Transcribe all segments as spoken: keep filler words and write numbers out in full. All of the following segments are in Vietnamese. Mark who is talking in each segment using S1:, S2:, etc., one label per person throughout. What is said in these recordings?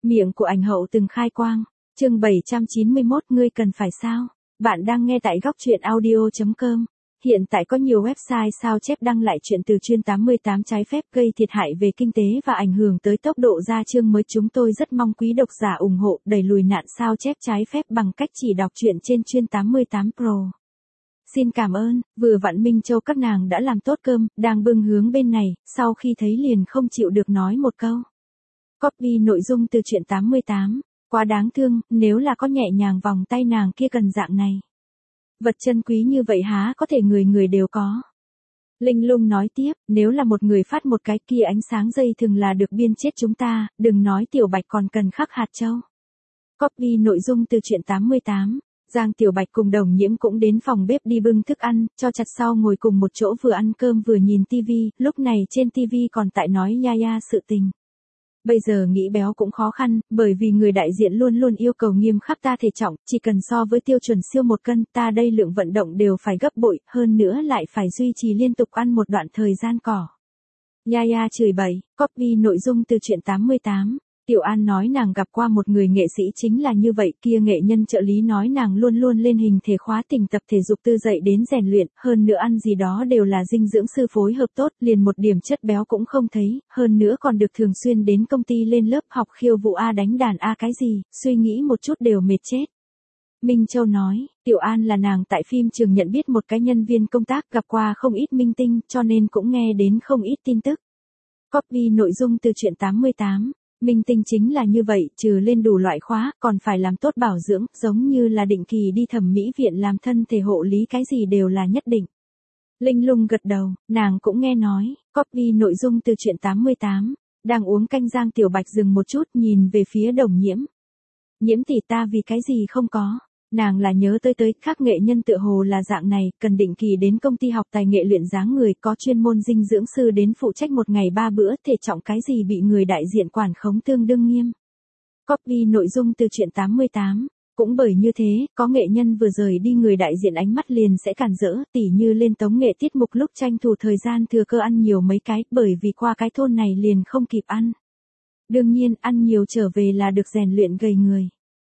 S1: Miệng của ảnh hậu từng khai quang. Chương bảy trăm chín mươi mốt ngươi cần phải sao? Bạn đang nghe tại góc truyện audio chấm com. Hiện tại có nhiều website sao chép đăng lại chuyện từ chuyên tám mươi tám trái phép gây thiệt hại về kinh tế và ảnh hưởng tới tốc độ ra chương mới. Chúng tôi rất mong quý độc giả ủng hộ đẩy lùi nạn sao chép trái phép bằng cách chỉ đọc truyện trên chuyên tám mươi tám Pro. Xin cảm ơn. Vừa vặn Minh Châu các nàng đã làm tốt cơm, đang bưng hướng bên này, sau khi thấy liền không chịu được nói một câu. Copy nội dung từ truyện tám mươi tám. Quá đáng thương, nếu là có nhẹ nhàng vòng tay nàng kia cần dạng này. Vật chân quý như vậy há có thể người người đều có. Linh Lung nói tiếp, nếu là một người phát một cái kia ánh sáng dây thường là được biên chết chúng ta, đừng nói Tiểu Bạch còn cần khắc hạt châu. Copy nội dung từ truyện tám mươi tám. Giang Tiểu Bạch cùng Đồng Nhiễm cũng đến phòng bếp đi bưng thức ăn, cho chặt sau ngồi cùng một chỗ vừa ăn cơm vừa nhìn tivi, lúc này trên tivi còn tại nói ya ya sự tình. Bây giờ nghĩ béo cũng khó khăn, bởi vì người đại diện luôn luôn yêu cầu nghiêm khắc ta thể trọng, chỉ cần so với tiêu chuẩn siêu một cân, ta đây lượng vận động đều phải gấp bội, hơn nữa lại phải duy trì liên tục ăn một đoạn thời gian cỏ. Yaya chửi bậy, copy nội dung từ truyện tám mươi tám. Tiểu An nói nàng gặp qua một người nghệ sĩ chính là như vậy, kia nghệ nhân trợ lý nói nàng luôn luôn lên hình thể khóa tình tập thể dục từ dậy đến rèn luyện, hơn nữa ăn gì đó đều là dinh dưỡng sư phối hợp tốt, liền một điểm chất béo cũng không thấy, hơn nữa còn được thường xuyên đến công ty lên lớp học khiêu vũ A đánh đàn A cái gì, suy nghĩ một chút đều mệt chết. Minh Châu nói, Tiểu An là nàng tại phim trường nhận biết một cái nhân viên công tác gặp qua không ít minh tinh, cho nên cũng nghe đến không ít tin tức. Copy nội dung từ truyện tám mươi tám. Minh tinh chính là như vậy, trừ lên đủ loại khóa, còn phải làm tốt bảo dưỡng, giống như là định kỳ đi thẩm mỹ viện làm thân thể hộ lý cái gì đều là nhất định. Linh Lung gật đầu, nàng cũng nghe nói, copy nội dung từ truyện tám mươi tám. Đang uống canh Giang Tiểu Bạch dừng một chút nhìn về phía Đồng Nhiễm. Nhiễm tỷ ta vì cái gì không có. Nàng là nhớ tới tới, khác nghệ nhân tựa hồ là dạng này, cần định kỳ đến công ty học tài nghệ luyện dáng người, có chuyên môn dinh dưỡng sư đến phụ trách một ngày ba bữa, thể trọng cái gì bị người đại diện quản khống tương đương nghiêm. Copy nội dung từ truyện tám mươi tám. Cũng bởi như thế, có nghệ nhân vừa rời đi người đại diện ánh mắt liền sẽ cản rỡ, tỉ như lên tống nghệ tiết mục lúc tranh thủ thời gian thừa cơ ăn nhiều mấy cái, bởi vì qua cái thôn này liền không kịp ăn. Đương nhiên, ăn nhiều trở về là được rèn luyện gầy người.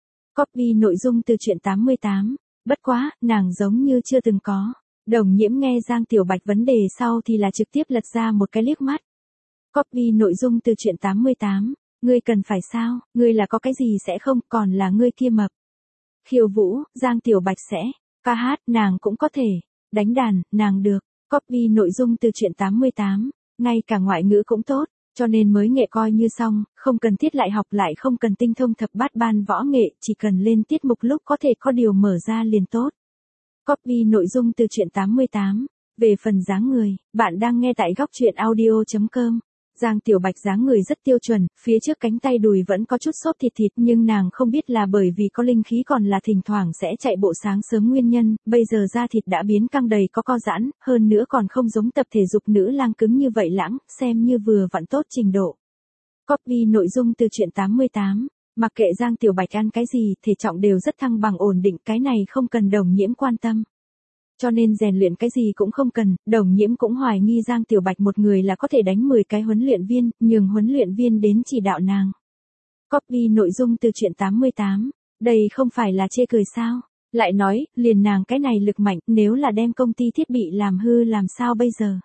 S1: Copy nội dung từ truyện tám mươi tám. Bất quá, nàng giống như chưa từng có. Đồng Nhiễm nghe Giang Tiểu Bạch vấn đề sau thì là trực tiếp lật ra một cái liếc mắt. Copy nội dung từ truyện tám mươi tám. Ngươi cần phải sao, ngươi là có cái gì sẽ không, còn là ngươi kia mập. Khiêu vũ, Giang Tiểu Bạch sẽ. Ca hát, nàng cũng có thể. Đánh đàn, nàng được. Copy nội dung từ truyện tám mươi tám. Ngay cả ngoại ngữ cũng tốt. Cho nên mới nghệ coi như xong, không cần thiết lại học lại không cần tinh thông thập bát ban võ nghệ, chỉ cần lên tiết mục lúc có thể có điều mở ra liền tốt. Copy nội dung từ truyện tám mươi tám. Về phần dáng người, bạn đang nghe tại góc truyện audio chấm com. Giang Tiểu Bạch dáng người rất tiêu chuẩn, phía trước cánh tay đùi vẫn có chút xốp thịt thịt nhưng nàng không biết là bởi vì có linh khí còn là thỉnh thoảng sẽ chạy bộ sáng sớm nguyên nhân, bây giờ da thịt đã biến căng đầy có co giãn, hơn nữa còn không giống tập thể dục nữ lang cứng như vậy lãng, xem như vừa vặn tốt trình độ. Copy nội dung từ truyện tám mươi tám. Mặc kệ Giang Tiểu Bạch ăn cái gì, thể trọng đều rất thăng bằng ổn định, cái này không cần Đồng Nhiễm quan tâm. Cho nên rèn luyện cái gì cũng không cần, Đồng Nhiễm cũng hoài nghi Giang Tiểu Bạch một người là có thể đánh mười cái huấn luyện viên, nhường huấn luyện viên đến chỉ đạo nàng. Copy nội dung từ truyện tám mươi tám. Đây không phải là chê cười sao? Lại nói, liền nàng cái này lực mạnh, nếu là đem công ty thiết bị làm hư làm sao bây giờ?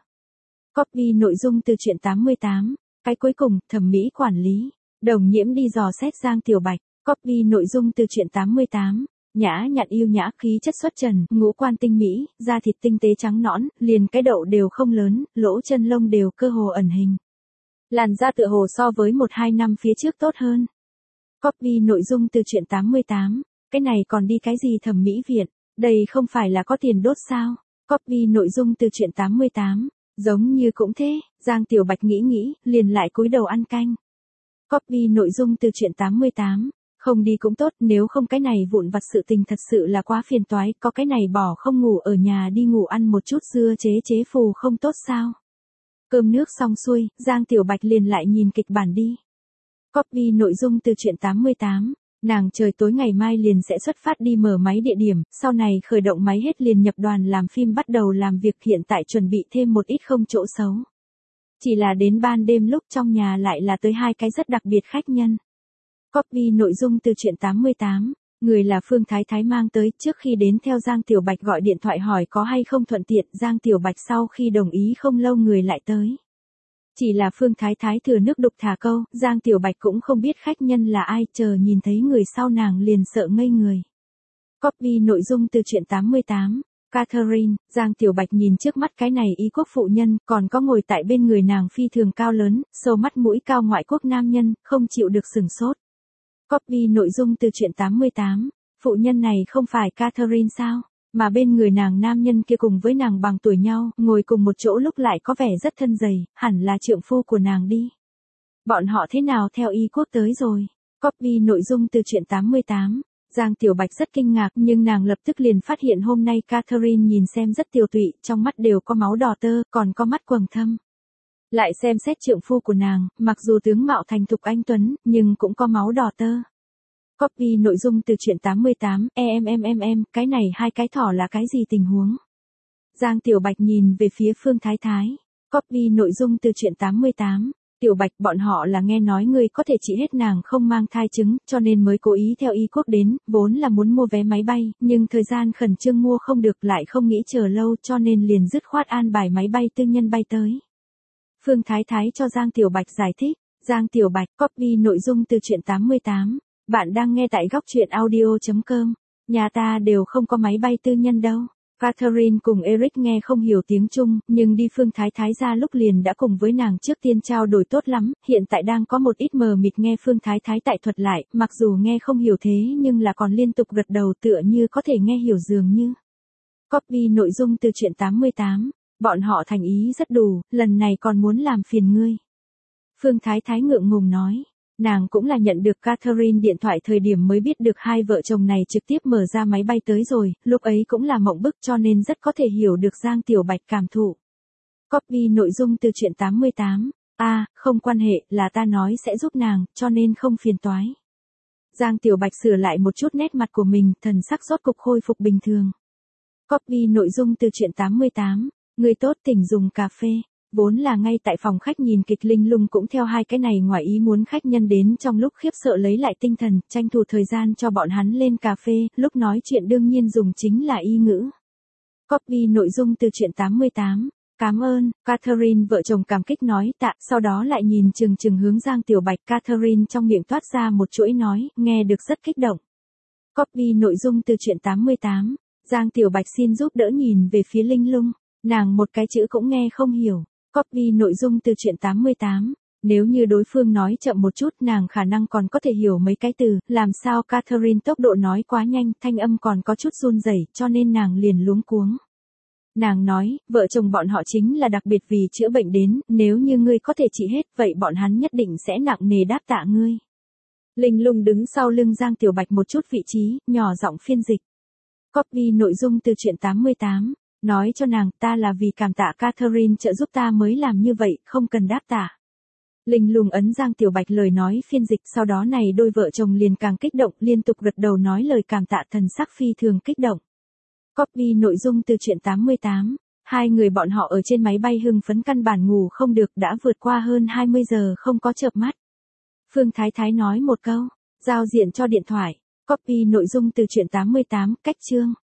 S1: Copy nội dung từ truyện tám mươi tám. Cái cuối cùng, thẩm mỹ quản lý. Đồng Nhiễm đi dò xét Giang Tiểu Bạch. Copy nội dung từ truyện tám mươi tám. Nhã nhặn yêu nhã, khí chất xuất trần, ngũ quan tinh mỹ, da thịt tinh tế trắng nõn, liền cái đậu đều không lớn, lỗ chân lông đều cơ hồ ẩn hình. Làn da tựa hồ so với một hai năm phía trước tốt hơn. Copy nội dung từ truyện tám mươi tám. Cái này còn đi cái gì thẩm mỹ viện, đây không phải là có tiền đốt sao? Copy nội dung từ truyện tám mươi tám. Giống như cũng thế, Giang Tiểu Bạch nghĩ nghĩ, liền lại cúi đầu ăn canh. Copy nội dung từ truyện tám mươi tám. Không đi cũng tốt, nếu không cái này vụn vặt sự tình thật sự là quá phiền toái, có cái này bỏ không ngủ ở nhà đi ngủ ăn một chút dưa chế chế phù không tốt sao? Cơm nước xong xuôi, Giang Tiểu Bạch liền lại nhìn kịch bản đi. Copy nội dung từ truyện tám mươi tám. Nàng trời tối ngày mai liền sẽ xuất phát đi mở máy địa điểm, sau này khởi động máy hết liền nhập đoàn làm phim bắt đầu làm việc, hiện tại chuẩn bị thêm một ít không chỗ xấu. Chỉ là đến ban đêm lúc trong nhà lại là tới hai cái rất đặc biệt khách nhân. Copy nội dung từ truyện tám mươi tám. Người là Phương Thái Thái mang tới, trước khi đến theo Giang Tiểu Bạch gọi điện thoại hỏi có hay không thuận tiện, Giang Tiểu Bạch sau khi đồng ý không lâu người lại tới. Chỉ là Phương Thái Thái thừa nước đục thả câu, Giang Tiểu Bạch cũng không biết khách nhân là ai, chờ nhìn thấy người sau nàng liền sợ ngây người. Copy nội dung từ truyện tám mươi tám. Catherine, Giang Tiểu Bạch nhìn trước mắt cái này y quốc phụ nhân, còn có ngồi tại bên người nàng phi thường cao lớn, sâu mắt mũi cao ngoại quốc nam nhân, không chịu được sừng sốt. Copy nội dung từ truyện tám mươi tám. Phụ nhân này không phải Catherine sao? Mà bên người nàng nam nhân kia cùng với nàng bằng tuổi nhau, ngồi cùng một chỗ lúc lại có vẻ rất thân dày, hẳn là trượng phu của nàng đi. Bọn họ thế nào theo y quốc tới rồi? Copy nội dung từ truyện tám mươi tám. Giang Tiểu Bạch rất kinh ngạc nhưng nàng lập tức liền phát hiện hôm nay Catherine nhìn xem rất tiều tụy, trong mắt đều có máu đỏ tơ, còn có mắt quầng thâm. Lại xem xét trượng phu của nàng, mặc dù tướng mạo thành thục anh tuấn, nhưng cũng có máu đỏ tơ. Copy nội dung từ truyện tám mươi tám, em em em em, cái này hai cái thỏ là cái gì tình huống? Giang Tiểu Bạch nhìn về phía Phương Thái Thái. Copy nội dung từ truyện tám mươi tám. Tiểu Bạch, bọn họ là nghe nói ngươi có thể trị hết nàng không mang thai chứng, cho nên mới cố ý theo y quốc đến, vốn là muốn mua vé máy bay, nhưng thời gian khẩn trương mua không được lại không nghĩ chờ lâu cho nên liền dứt khoát an bài máy bay tư nhân bay tới. Phương Thái Thái cho Giang Tiểu Bạch giải thích. Giang Tiểu Bạch, copy nội dung từ truyện tám mươi tám. Bạn đang nghe tại góc truyện audio chấm com. Nhà ta đều không có máy bay tư nhân đâu. Catherine cùng Eric nghe không hiểu tiếng Trung, nhưng đi Phương Thái Thái ra lúc liền đã cùng với nàng trước tiên trao đổi tốt lắm, hiện tại đang có một ít mờ mịt nghe Phương Thái Thái tại thuật lại, mặc dù nghe không hiểu thế nhưng là còn liên tục gật đầu tựa như có thể nghe hiểu dường như. Copy nội dung từ truyện tám mươi tám. Bọn họ thành ý rất đủ, lần này còn muốn làm phiền ngươi. Phương Thái Thái ngượng ngùng nói. Nàng cũng là nhận được Catherine điện thoại thời điểm mới biết được hai vợ chồng này trực tiếp mở ra máy bay tới rồi, lúc ấy cũng là mộng bức cho nên rất có thể hiểu được Giang Tiểu Bạch cảm thụ. Copy nội dung từ truyện tám mươi tám. A, à, không quan hệ, là ta nói sẽ giúp nàng, cho nên không phiền toái. Giang Tiểu Bạch sửa lại một chút nét mặt của mình, thần sắc rốt cục khôi phục bình thường. Copy nội dung từ truyện tám mươi tám. Người tốt tỉnh dùng cà phê. Vốn là ngay tại phòng khách nhìn kịch Linh Lung cũng theo hai cái này ngoài ý muốn khách nhân đến trong lúc khiếp sợ lấy lại tinh thần, tranh thủ thời gian cho bọn hắn lên cà phê, lúc nói chuyện đương nhiên dùng chính là y ngữ. Copy nội dung từ truyện tám mươi tám. Cảm ơn, Catherine vợ chồng cảm kích nói tạ, sau đó lại nhìn chừng chừng hướng Giang Tiểu Bạch. Catherine trong miệng toát ra một chuỗi nói, nghe được rất kích động. Copy nội dung từ truyện tám mươi tám. Giang Tiểu Bạch xin giúp đỡ nhìn về phía Linh Lung, nàng một cái chữ cũng nghe không hiểu. Copy nội dung từ truyện tám mươi tám. Nếu như đối phương nói chậm một chút nàng khả năng còn có thể hiểu mấy cái từ, làm sao Catherine tốc độ nói quá nhanh, thanh âm còn có chút run rẩy, cho nên nàng liền luống cuống. Nàng nói, vợ chồng bọn họ chính là đặc biệt vì chữa bệnh đến, nếu như ngươi có thể trị hết, vậy bọn hắn nhất định sẽ nặng nề đáp tạ ngươi. Linh Lung đứng sau lưng Giang Tiểu Bạch một chút vị trí, nhỏ giọng phiên dịch. Copy nội dung từ truyện tám mươi tám. Nói cho nàng, ta là vì cảm tạ Catherine trợ giúp ta mới làm như vậy, không cần đáp tạ. Linh Lung ấn Giang Tiểu Bạch lời nói phiên dịch, sau đó này đôi vợ chồng liền càng kích động, liên tục gật đầu nói lời cảm tạ, thần sắc phi thường kích động. Copy nội dung từ truyện tám mươi tám. Hai người bọn họ ở trên máy bay hưng phấn căn bản ngủ không được, đã vượt qua hơn hai mươi giờ không có chợp mắt. Phương Thái Thái nói một câu, giao diện cho điện thoại. Copy nội dung từ truyện tám mươi tám, cách chương.